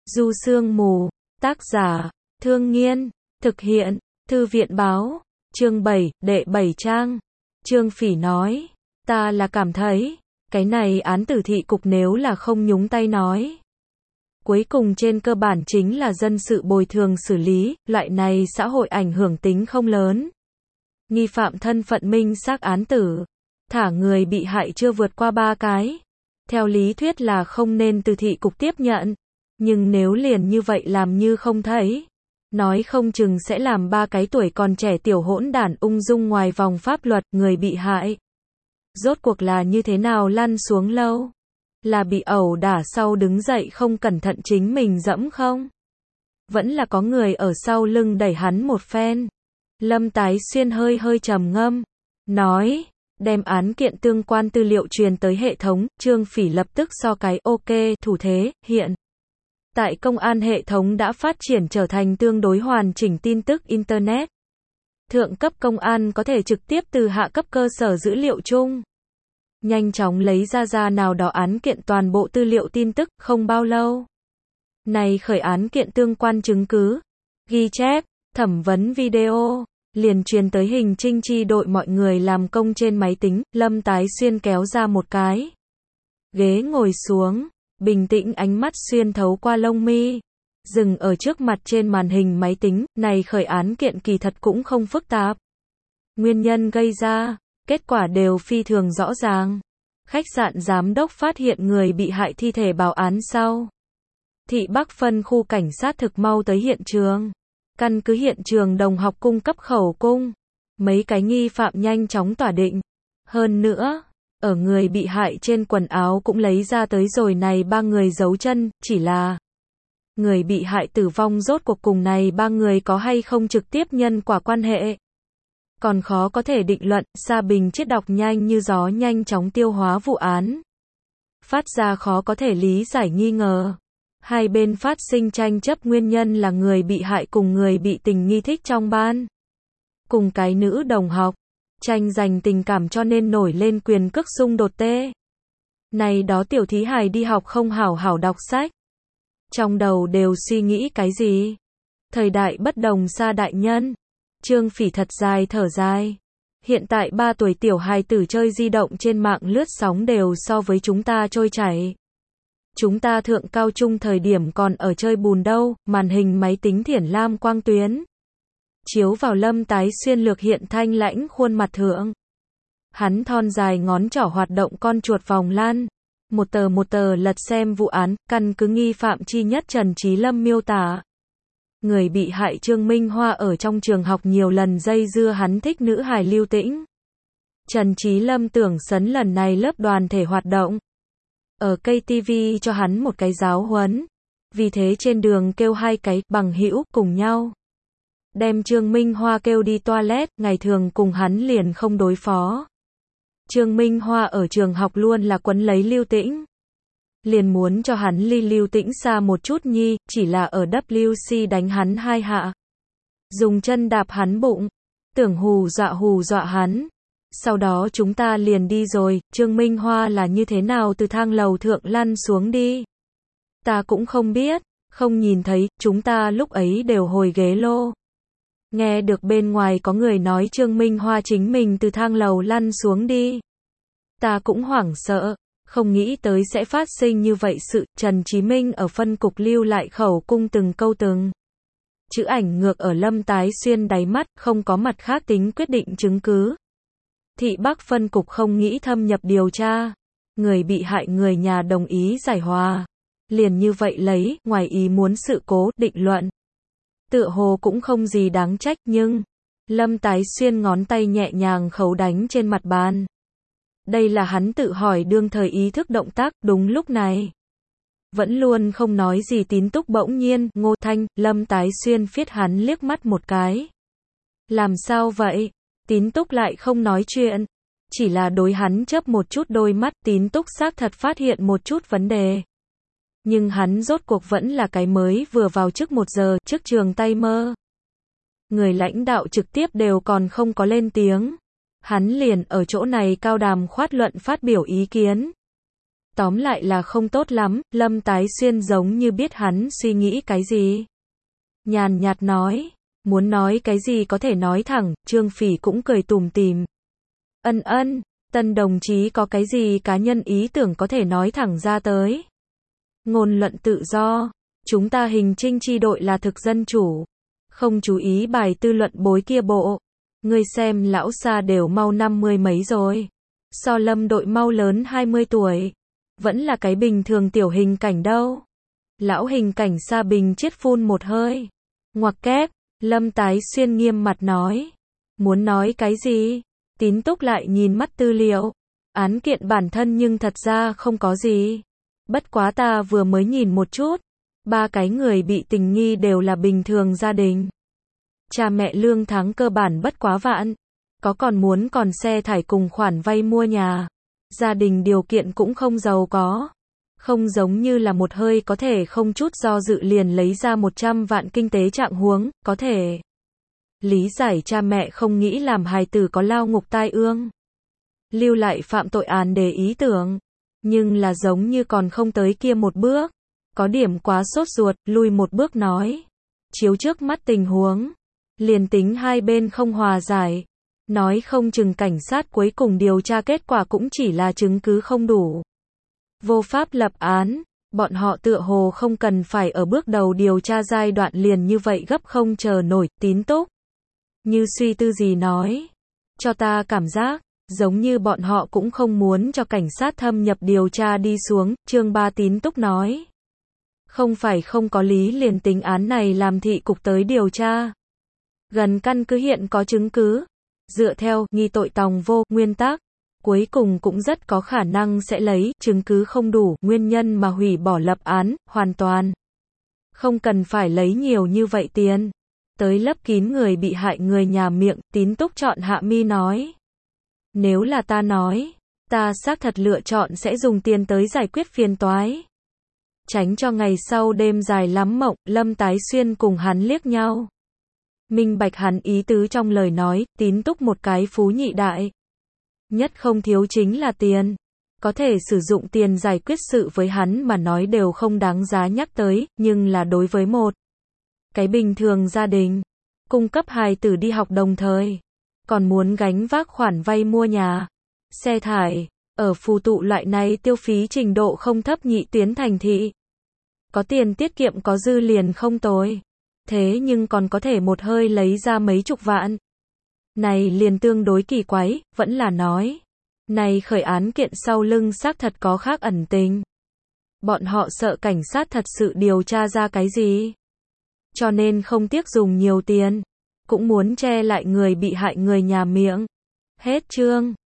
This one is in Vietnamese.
Du Sương Mù, tác giả, Thương Nghiên, thực hiện, Thư viện báo, chương 7, đệ 7 trang. Trương Phỉ nói, ta là cảm thấy, cái này án tử thị cục nếu là không nhúng tay nói. Cuối cùng trên cơ bản chính là dân sự bồi thường xử lý, loại này xã hội ảnh hưởng tính không lớn. Nghi phạm thân phận minh xác án tử, thả người bị hại chưa vượt qua 3 cái. Theo lý thuyết là không nên từ thị cục tiếp nhận, nhưng nếu liền như vậy làm như không thấy, nói không chừng sẽ làm 3 cái tuổi còn trẻ tiểu hỗn đản ung dung ngoài vòng pháp luật. Người bị hại rốt cuộc là như thế nào lăn xuống lâu? Là bị ẩu đả sau đứng dậy không cẩn thận chính mình dẫm không? Vẫn là có người ở sau lưng đẩy hắn một phen? Lâm Tái Xuyên hơi hơi trầm ngâm, nói, đem án kiện tương quan tư liệu truyền tới hệ thống. Trương Phỉ lập tức so cái ok thủ thế. Hiện tại công an hệ thống đã phát triển trở thành tương đối hoàn chỉnh tin tức Internet. Thượng cấp công an có thể trực tiếp từ hạ cấp cơ sở dữ liệu chung nhanh chóng lấy ra nào đó án kiện toàn bộ tư liệu tin tức. Không bao lâu, này khởi án kiện tương quan chứng cứ, ghi chép, thẩm vấn video, liền truyền tới hình trinh chi đội mọi người làm công trên máy tính. Lâm Tái Xuyên kéo ra một cái ghế ngồi xuống, bình tĩnh ánh mắt xuyên thấu qua lông mi, dừng ở trước mặt trên màn hình máy tính. Này khởi án kiện kỳ thật cũng không phức tạp. Nguyên nhân gây ra, kết quả đều phi thường rõ ràng. Khách sạn giám đốc phát hiện người bị hại thi thể báo án sau, Thị Bắc phân khu cảnh sát thực mau tới hiện trường. Căn cứ hiện trường đồng học cung cấp khẩu cung, mấy cái nghi phạm nhanh chóng tỏa định. Hơn nữa, ở người bị hại trên quần áo cũng lấy ra tới rồi này 3 người dấu chân. Chỉ là người bị hại tử vong rốt cuộc cùng này 3 người có hay không trực tiếp nhân quả quan hệ, còn khó có thể định luận. Sa Bình Chiết đọc nhanh như gió nhanh chóng tiêu hóa vụ án, phát ra khó có thể lý giải nghi ngờ. Hai bên phát sinh tranh chấp nguyên nhân là người bị hại cùng người bị tình nghi thích trong ban, cùng cái nữ đồng học, tranh giành tình cảm cho nên nổi lên quyền cước xung đột tê. Này đó tiểu thí hài đi học không hảo hảo đọc sách, trong đầu đều suy nghĩ cái gì? Thời đại bất đồng xa đại nhân. Trương Phỉ thật dài thở dài. Hiện tại 3 tuổi tiểu hài tử chơi di động trên mạng lướt sóng đều so với chúng ta trôi chảy. Chúng ta thượng cao trung thời điểm còn ở chơi bùn đâu. Màn hình máy tính thiển lam quang tuyến chiếu vào Lâm Tái Xuyên lược hiện thanh lãnh khuôn mặt thượng. Hắn thon dài ngón trỏ hoạt động con chuột vòng lan, một tờ lật xem vụ án. Căn cứ nghi phạm chi nhất Trần Trí Lâm miêu tả, người bị hại Trương Minh Hoa ở trong trường học nhiều lần dây dưa hắn thích nữ hài Lưu Tĩnh. Trần Trí Lâm tưởng sấn lần này lớp đoàn thể hoạt động ở KTV cho hắn một cái giáo huấn, vì thế trên đường kêu 2 cái bằng hữu cùng nhau đem Trương Minh Hoa kêu đi toilet. Ngày thường cùng hắn liền không đối phó. Trương Minh Hoa ở trường học luôn là quấn lấy Lưu Tĩnh, liền muốn cho hắn ly Lưu Tĩnh xa một chút nhi. Chỉ là ở WC đánh hắn 2 hạ, dùng chân đạp hắn bụng, tưởng hù dọa hắn. Sau đó chúng ta liền đi rồi. Trương Minh Hoa là như thế nào từ thang lầu thượng lăn xuống đi, ta cũng không biết, không nhìn thấy. Chúng ta lúc ấy đều hồi ghế lô, nghe được bên ngoài có người nói Trương Minh Hoa chính mình từ thang lầu lăn xuống đi. Ta cũng hoảng sợ, không nghĩ tới sẽ phát sinh như vậy sự. Trần Chí Minh ở phân cục lưu lại khẩu cung từng câu từng chữ ảnh ngược ở Lâm Tái Xuyên đáy mắt, không có mặt khác tính quyết định chứng cứ. Thị Bắc phân cục không nghĩ thâm nhập điều tra. Người bị hại người nhà đồng ý giải hòa, liền như vậy lấy ngoài ý muốn sự cố định luận. Tựa hồ cũng không gì đáng trách. Nhưng Lâm Tái Xuyên ngón tay nhẹ nhàng khấu đánh trên mặt bàn. Đây là hắn tự hỏi đương thời ý thức động tác. Đúng lúc này, vẫn luôn không nói gì Tín Túc bỗng nhiên ngô thanh. Lâm Tái Xuyên phiết hắn liếc mắt một cái. Làm sao vậy? Tín Túc lại không nói chuyện, chỉ là đối hắn chớp một chút đôi mắt. Tín Túc xác thật phát hiện một chút vấn đề, nhưng hắn rốt cuộc vẫn là cái mới vừa vào chức 1 giờ trước trường tay mơ. Người lãnh đạo trực tiếp đều còn không có lên tiếng, hắn liền ở chỗ này cao đàm khoát luận phát biểu ý kiến. Tóm lại là không tốt lắm, Lâm Tái Xuyên giống như biết hắn suy nghĩ cái gì. Nhàn nhạt nói, muốn nói cái gì có thể nói thẳng, Trương Phỉ cũng cười tủm tỉm. Ân, Tân đồng chí có cái gì cá nhân ý tưởng có thể nói thẳng ra tới. Ngôn luận tự do, chúng ta Hình Trinh chi đội là thực dân chủ. Không chú ý bài tư luận bối kia bộ. Ngươi xem lão Sa đều mau 50 mấy rồi. So Lâm đội mau lớn 20 tuổi. Vẫn là cái bình thường tiểu Hình Cảnh đâu. Lão Hình Cảnh Sa bình chiết phun một hơi. Ngoặc kép, Lâm Tái Xuyên nghiêm mặt nói. Muốn nói cái gì? Tín Túc lại nhìn mắt tư liệu. Án kiện bản thân nhưng thật ra không có gì. Bất quá ta vừa mới nhìn một chút. 3 cái người bị tình nghi đều là bình thường gia đình. Cha mẹ lương tháng cơ bản bất quá vạn. Có còn xe thải cùng khoản vay mua nhà. Gia đình điều kiện cũng không giàu có. Không giống như là một hơi có thể không chút do dự liền lấy ra 100 vạn kinh tế trạng huống, có thể. Lý giải cha mẹ không nghĩ làm hài tử có lao ngục tai ương. Lưu lại phạm tội án để ý tưởng. Nhưng là giống như còn không tới kia một bước. Có điểm quá sốt ruột, lui một bước nói. Chiếu trước mắt tình huống. Liền tính hai bên không hòa giải. Nói không chừng cảnh sát cuối cùng điều tra kết quả cũng chỉ là chứng cứ không đủ. Vô pháp lập án. Bọn họ tựa hồ không cần phải ở bước đầu điều tra giai đoạn liền như vậy gấp không chờ nổi. Tín Túc như suy tư gì nói. Cho ta cảm giác, giống như bọn họ cũng không muốn cho cảnh sát thâm nhập điều tra đi xuống. Chương 3 Tín Túc nói. Không phải không có lý liền tính án này làm thị cục tới điều tra. Gần căn cứ hiện có chứng cứ. Dựa theo nghi tội tòng vô nguyên tắc. Cuối cùng cũng rất có khả năng sẽ lấy chứng cứ không đủ nguyên nhân mà hủy bỏ lập án, hoàn toàn. Không cần phải lấy nhiều như vậy tiền. Tới lấp kín người bị hại người nhà miệng, Tín Túc chọn hạ mi nói. Nếu là ta nói, ta xác thật lựa chọn sẽ dùng tiền tới giải quyết phiền toái. Tránh cho ngày sau đêm dài lắm mộng, Lâm Tái Xuyên cùng hắn liếc nhau. Minh bạch hắn ý tứ trong lời nói, Tín Túc một cái phú nhị đại. Nhất không thiếu chính là tiền. Có thể sử dụng tiền giải quyết sự với hắn mà nói đều không đáng giá nhắc tới, nhưng là đối với một cái bình thường gia đình, cung cấp hài tử đi học đồng thời, còn muốn gánh vác khoản vay mua nhà, xe thải, ở phù tụ loại này tiêu phí trình độ không thấp nhị tuyến thành thị. Có tiền tiết kiệm có dư liền không tồi. Thế nhưng còn có thể một hơi lấy ra mấy chục vạn. Này liền tương đối kỳ quái, vẫn là nói. Này khởi án kiện sau lưng xác thật có khác ẩn tình. Bọn họ sợ cảnh sát thật sự điều tra ra cái gì. Cho nên không tiếc dùng nhiều tiền. Cũng muốn che lại người bị hại người nhà miệng. Hết chương.